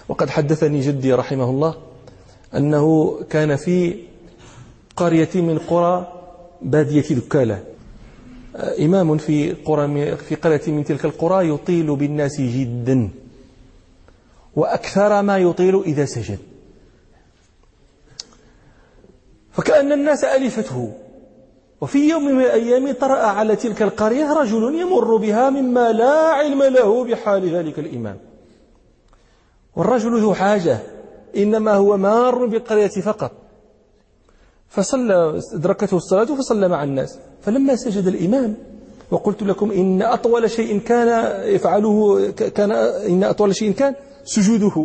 وقد حدثني جدي رحمه الله أنه كان في قرية من قرى بادية دكالة إمام في قرية من تلك القرى يطيل بالناس جدا، وأكثر ما يطيل إذا سجد، فكأن الناس ألفته. وفي يوم من الأيام طرأ على تلك القرية رجل يمر بها مما لا علم له بحال ذلك الإمام، والرجل ذو حاجة، إنما هو مار بالقرية فقط، فصلى أدركته الصلاة فصلى مع الناس. فلما سجد الإمام، وقلت لكم إن أطول شيء كان يفعله إن أطول شيء كان سجوده،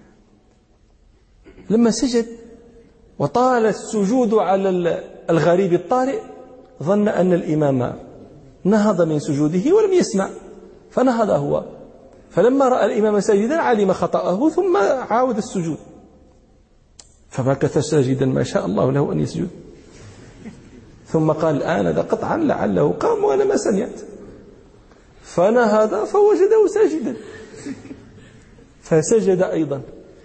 لما سجد وطال السجود على الغريب الطارئ ظن أن الإمام نهض من سجوده ولم يسمع، فنهض هو، فلما رأى الإمام ساجدا علم خطأه ثم عاود السجود، فمكث ساجدا ما شاء الله له أن يسجد، ثم قال الآن هذا قطعا لعله قام وأنا ما سمعت، فنهض فوجده ساجدا فسجد أيضا،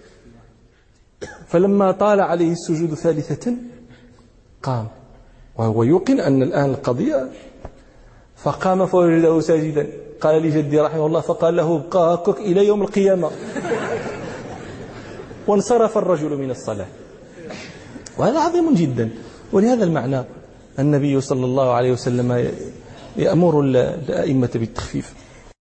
فلما طال عليه السجود ثالثة قام وهو يوقن أن الآن القضية، فقام فوجده ساجدا. قال لي جدي رحمه الله فقال له ابقى هكك إلى يوم القيامة، وانصرف الرجل من الصلاة. وهذا عظيم جدا. ولهذا المعنى النبي صلى الله عليه وسلم يأمر الأئمة بالتخفيف.